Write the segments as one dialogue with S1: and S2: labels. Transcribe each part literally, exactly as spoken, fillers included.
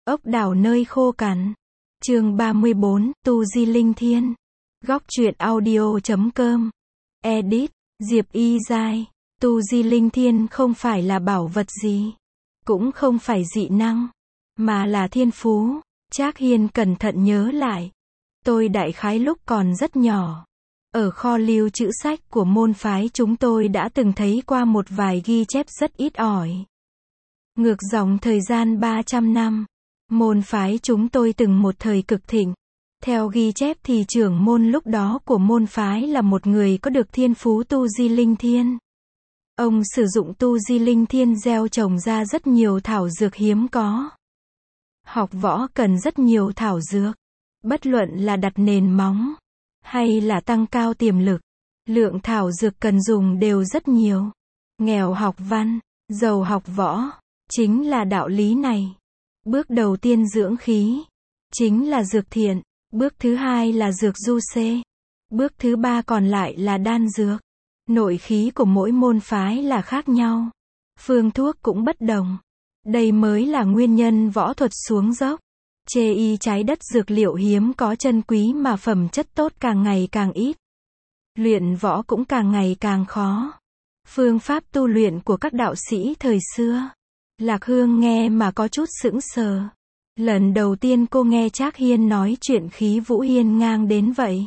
S1: Ốc đảo nơi khô cằn. Chương ba mươi bốn, Tu Di Linh Thiên. Góc truyện audio chấm com. Edit, Diệp Y Giai. Tu Di Linh Thiên không phải là bảo vật gì, cũng không phải dị năng, mà là thiên phú. Trác Hiên cẩn thận nhớ lại. Tôi đại khái lúc còn rất nhỏ, ở kho lưu trữ sách của môn phái chúng tôi đã từng thấy qua một vài ghi chép rất ít ỏi. Ngược dòng thời gian ba trăm năm, môn phái chúng tôi từng một thời cực thịnh. Theo ghi chép thì trưởng môn lúc đó của môn phái là một người có được thiên phú Tu Di Linh Thiên. Ông sử dụng Tu Di Linh Thiên gieo trồng ra rất nhiều thảo dược hiếm có. Học võ cần rất nhiều thảo dược. Bất luận là đặt nền móng, hay là tăng cao tiềm lực, lượng thảo dược cần dùng đều rất nhiều. Nghèo học văn, giàu học võ, chính là đạo lý này. Bước đầu tiên dưỡng khí, chính là dược thiện. Bước thứ hai là dược du xê. Bước thứ ba còn lại là đan dược. Nội khí của mỗi môn phái là khác nhau. Phương thuốc cũng bất đồng. Đây mới là nguyên nhân võ thuật xuống dốc. Chê y trái đất dược liệu hiếm có chân quý mà phẩm chất tốt càng ngày càng ít. Luyện võ cũng càng ngày càng khó. Phương pháp tu luyện của các đạo sĩ thời xưa. Lạc Hương nghe mà có chút sững sờ. Lần đầu tiên cô nghe Trác Hiên nói chuyện khí vũ hiên ngang đến vậy.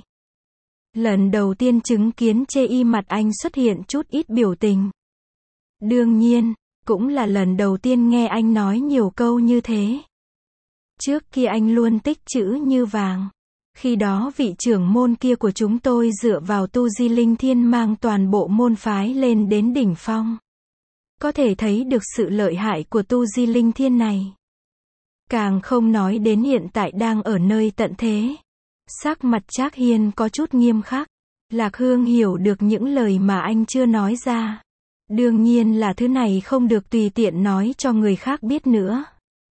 S1: Lần đầu tiên chứng kiến chê y mặt anh xuất hiện chút ít biểu tình. Đương nhiên, cũng là lần đầu tiên nghe anh nói nhiều câu như thế. Trước kia anh luôn tích trữ như vàng. Khi đó vị trưởng môn kia của chúng tôi dựa vào Tu Di Linh Thiên mang toàn bộ môn phái lên đến đỉnh phong. Có thể thấy được sự lợi hại của Tu Di Linh Thiên này. Càng không nói đến hiện tại đang ở nơi tận thế. Sắc mặt Trác Hiên có chút nghiêm khắc. Lạc Hương hiểu được những lời mà anh chưa nói ra. Đương nhiên là thứ này không được tùy tiện nói cho người khác biết nữa.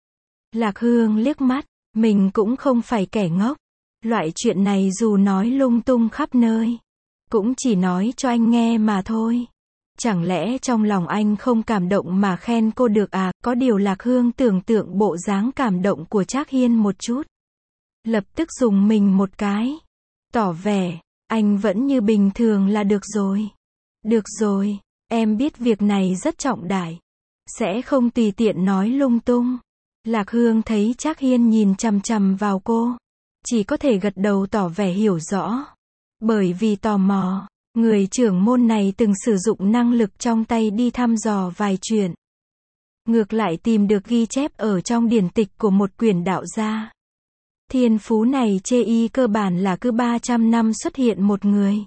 S1: Lạc Hương liếc mắt, mình cũng không phải kẻ ngốc. Loại chuyện này dù nói lung tung khắp nơi, cũng chỉ nói cho anh nghe mà thôi. Chẳng lẽ trong lòng anh không cảm động mà khen cô được à? Có điều Lạc Hương tưởng tượng bộ dáng cảm động của Trác Hiên một chút. Lập tức dùng mình một cái. Tỏ vẻ, anh vẫn như bình thường là được rồi. Được rồi, em biết việc này rất trọng đại. Sẽ không tùy tiện nói lung tung. Lạc Hương thấy Trác Hiên nhìn chằm chằm vào cô. Chỉ có thể gật đầu tỏ vẻ hiểu rõ. Bởi vì tò mò. Người trưởng môn này từng sử dụng năng lực trong tay đi thăm dò vài chuyện. Ngược lại tìm được ghi chép ở trong điển tịch của một quyển đạo gia. Thiên phú này chê y cơ bản là cứ ba trăm năm xuất hiện một người.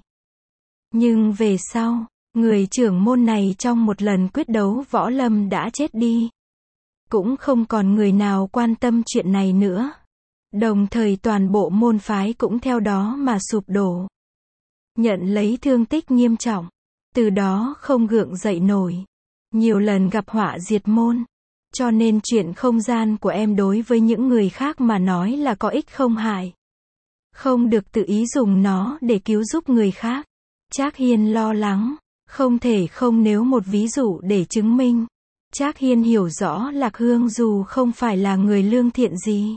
S1: Nhưng về sau, người trưởng môn này trong một lần quyết đấu võ lâm đã chết đi. Cũng không còn người nào quan tâm chuyện này nữa. Đồng thời toàn bộ môn phái cũng theo đó mà sụp đổ. Nhận lấy thương tích nghiêm trọng. Từ đó không gượng dậy nổi. Nhiều lần gặp họa diệt môn. Cho nên chuyện không gian của em đối với những người khác mà nói là có ích không hại. Không được tự ý dùng nó để cứu giúp người khác. Trác Hiên lo lắng. Không thể không nêu một ví dụ để chứng minh. Trác Hiên hiểu rõ Lạc Hương dù không phải là người lương thiện gì,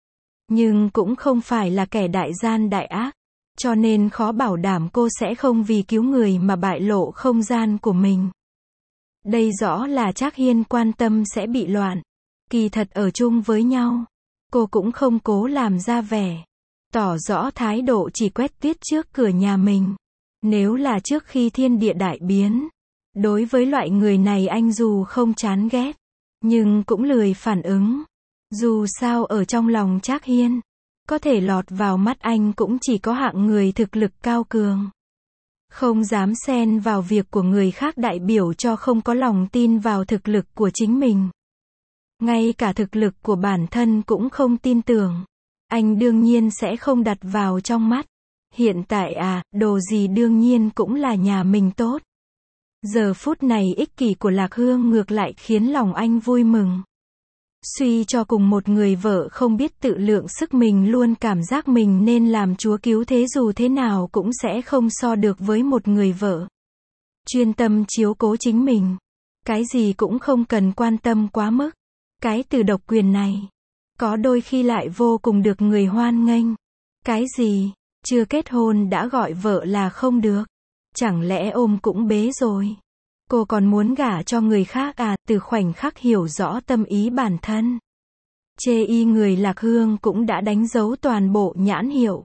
S1: nhưng cũng không phải là kẻ đại gian đại ác. Cho nên khó bảo đảm cô sẽ không vì cứu người mà bại lộ không gian của mình. Đây rõ là Trác Hiên quan tâm sẽ bị loạn. Kỳ thật ở chung với nhau, cô cũng không cố làm ra vẻ. Tỏ rõ thái độ chỉ quét tuyết trước cửa nhà mình. Nếu là trước khi thiên địa đại biến, đối với loại người này anh dù không chán ghét, nhưng cũng lười phản ứng. Dù sao ở trong lòng Trác Hiên, có thể lọt vào mắt anh cũng chỉ có hạng người thực lực cao cường. Không dám xen vào việc của người khác đại biểu cho không có lòng tin vào thực lực của chính mình. Ngay cả thực lực của bản thân cũng không tin tưởng. Anh đương nhiên sẽ không đặt vào trong mắt. Hiện tại à, đồ gì đương nhiên cũng là nhà mình tốt. Giờ phút này ích kỷ của Lạc Hương ngược lại khiến lòng anh vui mừng. Suy cho cùng một người vợ không biết tự lượng sức mình luôn cảm giác mình nên làm chúa cứu thế dù thế nào cũng sẽ không so được với một người vợ chuyên tâm chiếu cố chính mình. Cái gì cũng không cần quan tâm quá mức. Cái từ độc quyền này, Có đôi khi lại vô cùng được người hoan nghênh. Cái gì? Chưa kết hôn đã gọi vợ là không được. Chẳng lẽ ôm cũng bế rồi? Cô còn muốn gả cho người khác à? Từ khoảnh khắc hiểu rõ tâm ý bản thân, chê y người Lạc Hương cũng đã đánh dấu toàn bộ nhãn hiệu.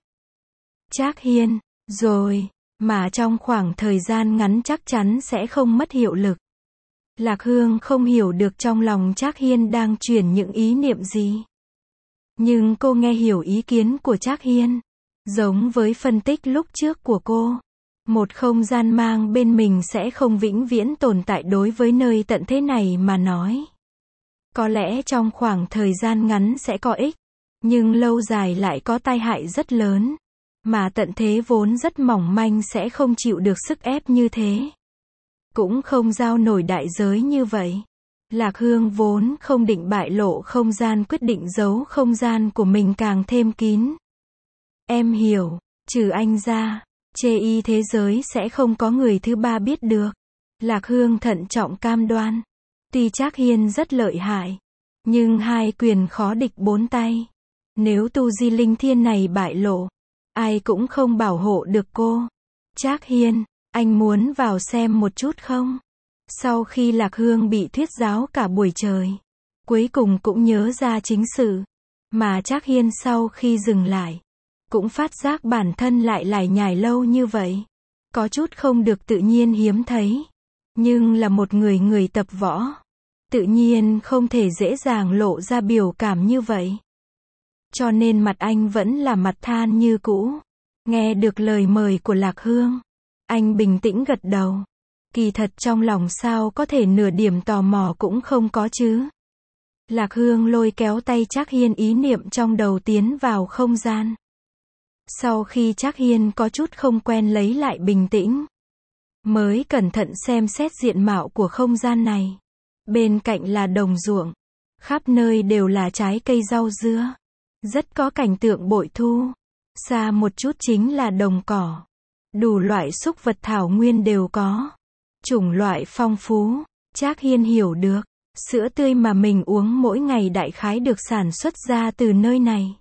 S1: Trác Hiên, rồi, mà trong khoảng thời gian ngắn chắc chắn sẽ không mất hiệu lực. Lạc Hương không hiểu được trong lòng Trác Hiên đang chuyển những ý niệm gì. Nhưng cô nghe hiểu ý kiến của Trác Hiên. Giống với phân tích lúc trước của cô. Một không gian mang bên mình sẽ không vĩnh viễn tồn tại đối với nơi tận thế này mà nói. Có lẽ trong khoảng thời gian ngắn sẽ có ích, nhưng lâu dài lại có tai hại rất lớn. Mà tận thế vốn rất mỏng manh sẽ không chịu được sức ép như thế. Cũng không giao nổi đại giới như vậy. Lạc Hương vốn không định bại lộ không gian, quyết định giấu không gian của mình càng thêm kín. Em hiểu, trừ anh ra, chê y thế giới sẽ không có người thứ ba biết được. Lạc Hương thận trọng cam đoan. Tuy Trác Hiên rất lợi hại, nhưng hai quyền khó địch bốn tay. Nếu tu di linh thiên này bại lộ, ai cũng không bảo hộ được cô. Trác Hiên, anh muốn vào xem một chút không? Sau khi Lạc Hương bị thuyết giáo cả buổi trời, cuối cùng cũng nhớ ra chính sự. Mà Trác Hiên sau khi dừng lại, cũng phát giác bản thân lại lải nhải lâu như vậy. Có chút không được tự nhiên hiếm thấy. Nhưng là một người người tập võ, tự nhiên không thể dễ dàng lộ ra biểu cảm như vậy. Cho nên mặt anh vẫn là mặt than như cũ. Nghe được lời mời của Lạc Hương, anh bình tĩnh gật đầu. Kỳ thật trong lòng sao có thể nửa điểm tò mò cũng không có chứ. Lạc Hương lôi kéo tay Trác Hiên, ý niệm trong đầu tiến vào không gian. Sau khi Trác Hiên có chút không quen lấy lại bình tĩnh, mới cẩn thận xem xét diện mạo của không gian này. Bên cạnh là đồng ruộng, khắp nơi đều là trái cây rau dưa, rất có cảnh tượng bội thu. Xa một chút chính là đồng cỏ, đủ loại súc vật thảo nguyên đều có, chủng loại phong phú. Trác Hiên hiểu được, sữa tươi mà mình uống mỗi ngày đại khái được sản xuất ra từ nơi này.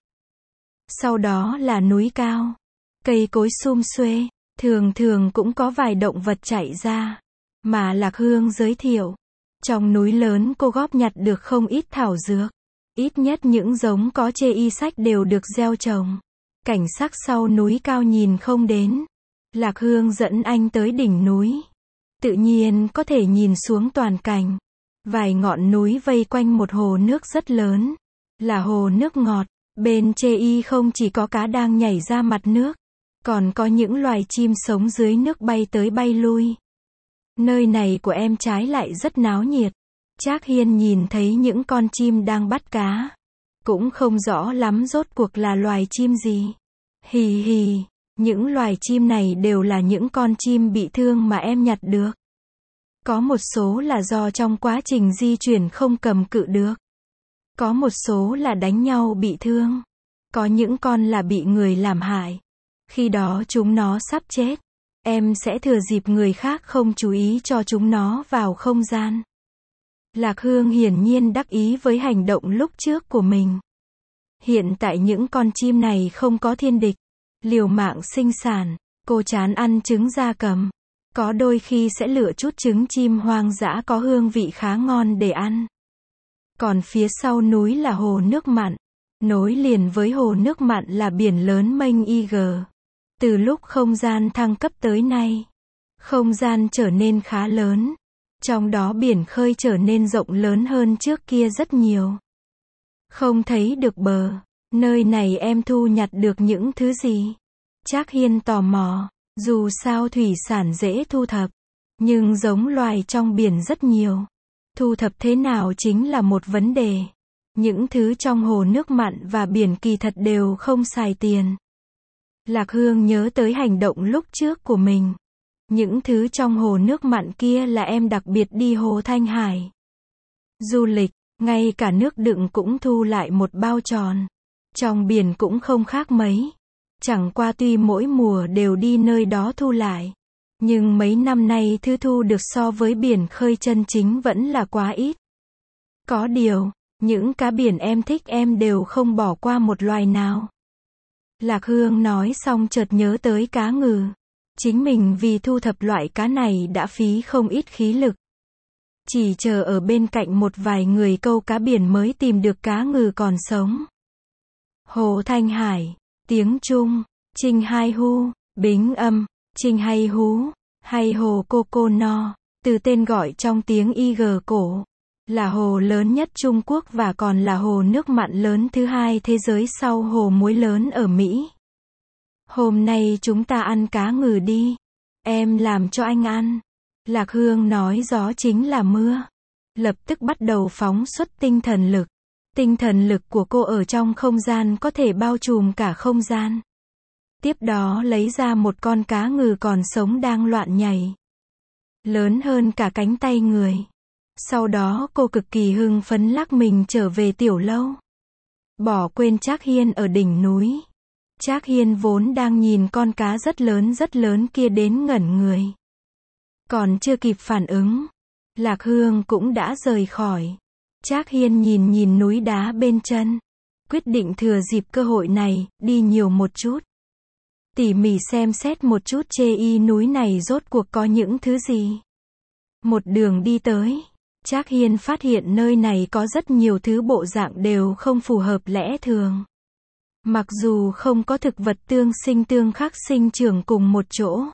S1: Sau đó là núi cao, cây cối sum xuê, thường thường cũng có vài động vật chạy ra. Mà Lạc Hương giới thiệu, trong núi lớn cô góp nhặt được không ít thảo dược. Ít nhất những giống có chê y sách đều được gieo trồng. Cảnh sắc sau núi cao nhìn không đến. Lạc Hương dẫn anh tới đỉnh núi. Tự nhiên có thể nhìn xuống toàn cảnh. Vài ngọn núi vây quanh một hồ nước rất lớn. Là hồ nước ngọt. Bên chê y không chỉ có cá đang nhảy ra mặt nước, còn có những loài chim sống dưới nước bay tới bay lui. Nơi này của em trái lại rất náo nhiệt. Trác Hiên nhìn thấy những con chim đang bắt cá. Cũng không rõ lắm rốt cuộc là loài chim gì. Hì hì, những loài chim này đều là những con chim bị thương mà em nhặt được. Có một số là do trong quá trình di chuyển không cầm cự được. Có một số là đánh nhau bị thương. Có những con là bị người làm hại. Khi đó chúng nó sắp chết, em sẽ thừa dịp người khác không chú ý cho chúng nó vào không gian. Lạc Hương hiển nhiên đắc ý với hành động lúc trước của mình. Hiện tại những con chim này không có thiên địch, liều mạng sinh sản. Cô chán ăn trứng gia cầm. Có đôi khi sẽ lựa chút trứng chim hoang dã có hương vị khá ngon để ăn. Còn phía sau núi là hồ nước mặn. Nối liền với hồ nước mặn là biển lớn mênh y gờ. Từ lúc không gian thăng cấp tới nay, không gian trở nên khá lớn. Trong đó biển khơi trở nên rộng lớn hơn trước kia rất nhiều. Không thấy được bờ. Nơi này em thu nhặt được những thứ gì? Trác Hiên tò mò. Dù sao thủy sản dễ thu thập, nhưng giống loài trong biển rất nhiều. Thu thập thế nào chính là một vấn đề. Những thứ trong hồ nước mặn và biển kỳ thật đều không xài tiền. Lạc Hương nhớ tới hành động lúc trước của mình. Những thứ trong hồ nước mặn kia là em đặc biệt đi hồ Thanh Hải du lịch, ngay cả nước đựng cũng thu lại một bao tròn. Trong biển cũng không khác mấy. Chẳng qua tuy mỗi mùa đều đi nơi đó thu lại, nhưng mấy năm nay thứ thu được so với biển khơi chân chính vẫn là quá ít. Có điều, Những cá biển em thích em đều không bỏ qua một loài nào. Lạc Hương nói xong chợt nhớ tới cá ngừ. Chính mình vì thu thập loại cá này đã phí không ít khí lực. Chỉ chờ ở bên cạnh một vài người câu cá biển mới tìm được cá ngừ còn sống. Hồ Thanh Hải, tiếng Trung, Trinh Hai Hu, Bính âm, Trinh Hay Hú, hay hồ Cô Cô No, từ tên gọi trong tiếng Y G cổ, là hồ lớn nhất Trung Quốc và còn là hồ nước mặn lớn thứ hai thế giới sau hồ muối lớn ở Mỹ. Hôm nay chúng ta ăn cá ngừ đi. Em làm cho anh ăn. Lạc Hương nói gió chính là mưa. Lập tức bắt đầu phóng xuất tinh thần lực. Tinh thần lực của cô ở trong không gian có thể bao trùm cả không gian. Tiếp đó lấy ra một con cá ngừ còn sống đang loạn nhảy. Lớn hơn cả cánh tay người. Sau đó cô cực kỳ hưng phấn lắc mình trở về tiểu lâu. Bỏ quên Trác Hiên ở đỉnh núi. Trác Hiên vốn đang nhìn con cá rất lớn rất lớn kia đến ngẩn người. Còn chưa kịp phản ứng, Lạc Hương cũng đã rời khỏi. Trác Hiên nhìn nhìn núi đá bên chân, quyết định thừa dịp cơ hội này, đi nhiều một chút. Tỉ mỉ xem xét một chút chê y núi này rốt cuộc có những thứ gì. Một đường đi tới, Trác Hiên phát hiện nơi này có rất nhiều thứ bộ dạng đều không phù hợp lẽ thường. Mặc dù không có thực vật tương sinh tương khắc sinh trưởng cùng một chỗ,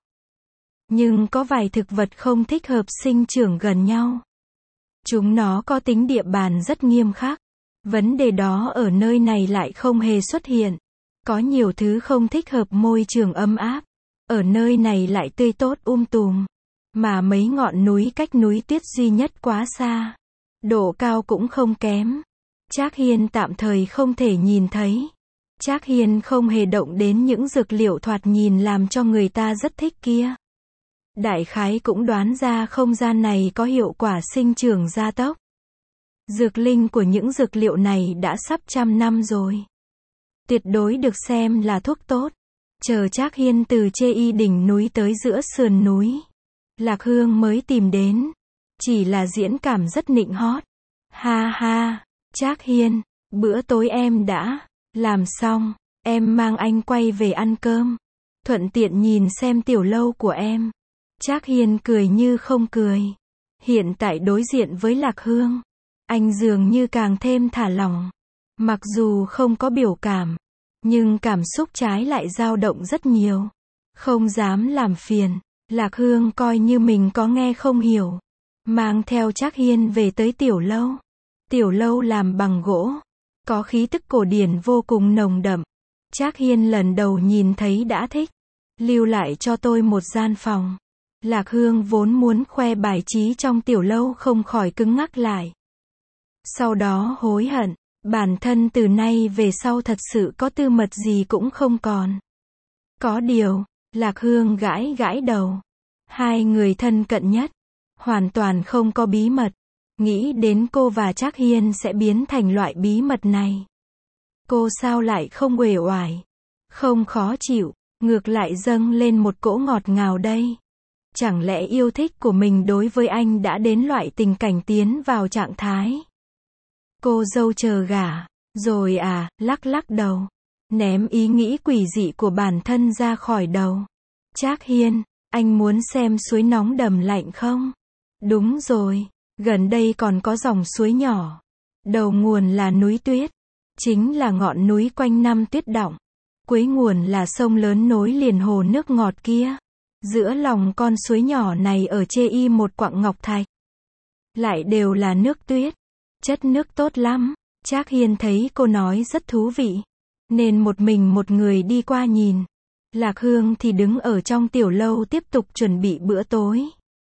S1: nhưng có vài thực vật không thích hợp sinh trưởng gần nhau. Chúng nó có tính địa bàn rất nghiêm khắc. Vấn đề đó ở nơi này lại không hề xuất hiện. Có nhiều thứ không thích hợp môi trường ấm áp. Ở nơi này lại tươi tốt um tùm. Mà mấy ngọn núi cách núi Tuyết duy nhất quá xa. Độ cao cũng không kém. Trác Hiên tạm thời không thể nhìn thấy. Trác Hiên không hề động đến những dược liệu thoạt nhìn làm cho người ta rất thích kia. Đại khái cũng đoán ra không gian này có hiệu quả sinh trưởng gia tốc. Dược linh của những dược liệu này đã sắp trăm năm rồi. Tuyệt đối được xem là thuốc tốt. Chờ Trác Hiên từ chê y đỉnh núi tới giữa sườn núi. Lạc Hương mới tìm đến. Chỉ là diễn cảm rất nịnh hót. Ha ha, Trác Hiên, bữa tối em đã làm xong. Em mang anh quay về ăn cơm. Thuận tiện nhìn xem tiểu lâu của em. Trác Hiên cười như không cười. Hiện tại đối diện với Lạc Hương, anh dường như càng thêm thả lỏng. Mặc dù không có biểu cảm, nhưng cảm xúc trái lại dao động rất nhiều. Không dám làm phiền, Lạc Hương coi như mình có nghe không hiểu. Mang theo Trác Hiên về tới tiểu lâu. Tiểu lâu làm bằng gỗ, có khí tức cổ điển vô cùng nồng đậm. Trác Hiên lần đầu nhìn thấy đã thích. Lưu lại cho tôi một gian phòng. Lạc Hương vốn muốn khoe bài trí trong tiểu lâu không khỏi cứng ngắc lại. Sau đó hối hận, bản thân từ nay về sau thật sự có tư mật gì cũng không còn. Có điều, Lạc Hương gãi gãi đầu. Hai người thân cận nhất, hoàn toàn không có bí mật. Nghĩ đến cô và Trác Hiên sẽ biến thành loại bí mật này. Cô sao lại không uể oải, không khó chịu, ngược lại dâng lên một cỗ ngọt ngào đây. Chẳng lẽ yêu thích của mình đối với anh đã đến loại tình cảnh tiến vào trạng thái. Cô dâu chờ gả, rồi à, lắc lắc đầu. Ném ý nghĩ quỷ dị của bản thân ra khỏi đầu. Trác Hiên, anh muốn xem suối nóng đầm lạnh không? Đúng rồi, gần đây còn có dòng suối nhỏ. Đầu nguồn là núi Tuyết. Chính là ngọn núi quanh năm tuyết đọng. Cuối nguồn là sông lớn nối liền hồ nước ngọt kia. Giữa lòng con suối nhỏ này ở chê y một quặng ngọc thạch. Lại đều là nước tuyết. Chất nước tốt lắm. Trác Hiên thấy cô nói rất thú vị. Nên một mình một người đi qua nhìn. Lạc Hương thì đứng ở trong tiểu lâu tiếp tục chuẩn bị bữa tối.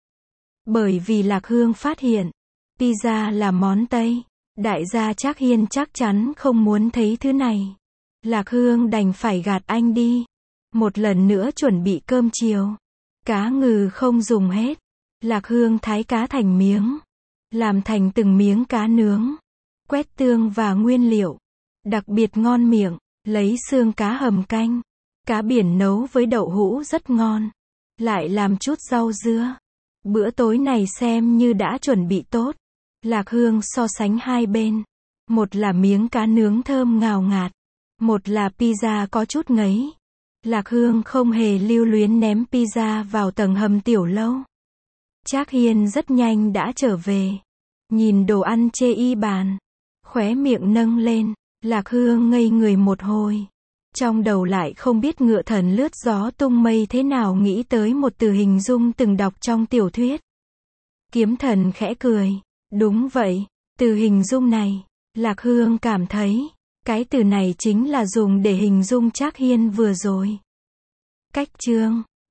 S1: Bởi vì Lạc Hương phát hiện, pizza là món Tây. Đại gia Trác Hiên chắc chắn không muốn thấy thứ này. Lạc Hương đành phải gạt anh đi. Một lần nữa chuẩn bị cơm chiều. Cá ngừ không dùng hết. Lạc Hương thái cá thành miếng. Làm thành từng miếng cá nướng. Quét tương và nguyên liệu. Đặc biệt ngon miệng. Lấy xương cá hầm canh. Cá biển nấu với đậu hũ rất ngon. Lại làm chút rau dưa. Bữa tối này xem như đã chuẩn bị tốt. Lạc Hương so sánh hai bên. Một là miếng cá nướng thơm ngào ngạt. Một là pizza có chút ngấy. Lạc Hương không hề lưu luyến ném pizza vào tầng hầm tiểu lâu. Trác Hiên rất nhanh đã trở về. Nhìn đồ ăn chê y bàn. Khóe miệng nâng lên. Lạc Hương ngây người một hồi. Trong đầu lại không biết ngựa thần lướt gió tung mây thế nào nghĩ tới một từ hình dung từng đọc trong tiểu thuyết. Kiếm thần khẽ cười. Đúng vậy, từ hình dung này, Lạc Hương cảm thấy, cái từ này chính là dùng để hình dung Trác Hiên vừa rồi. Cách chương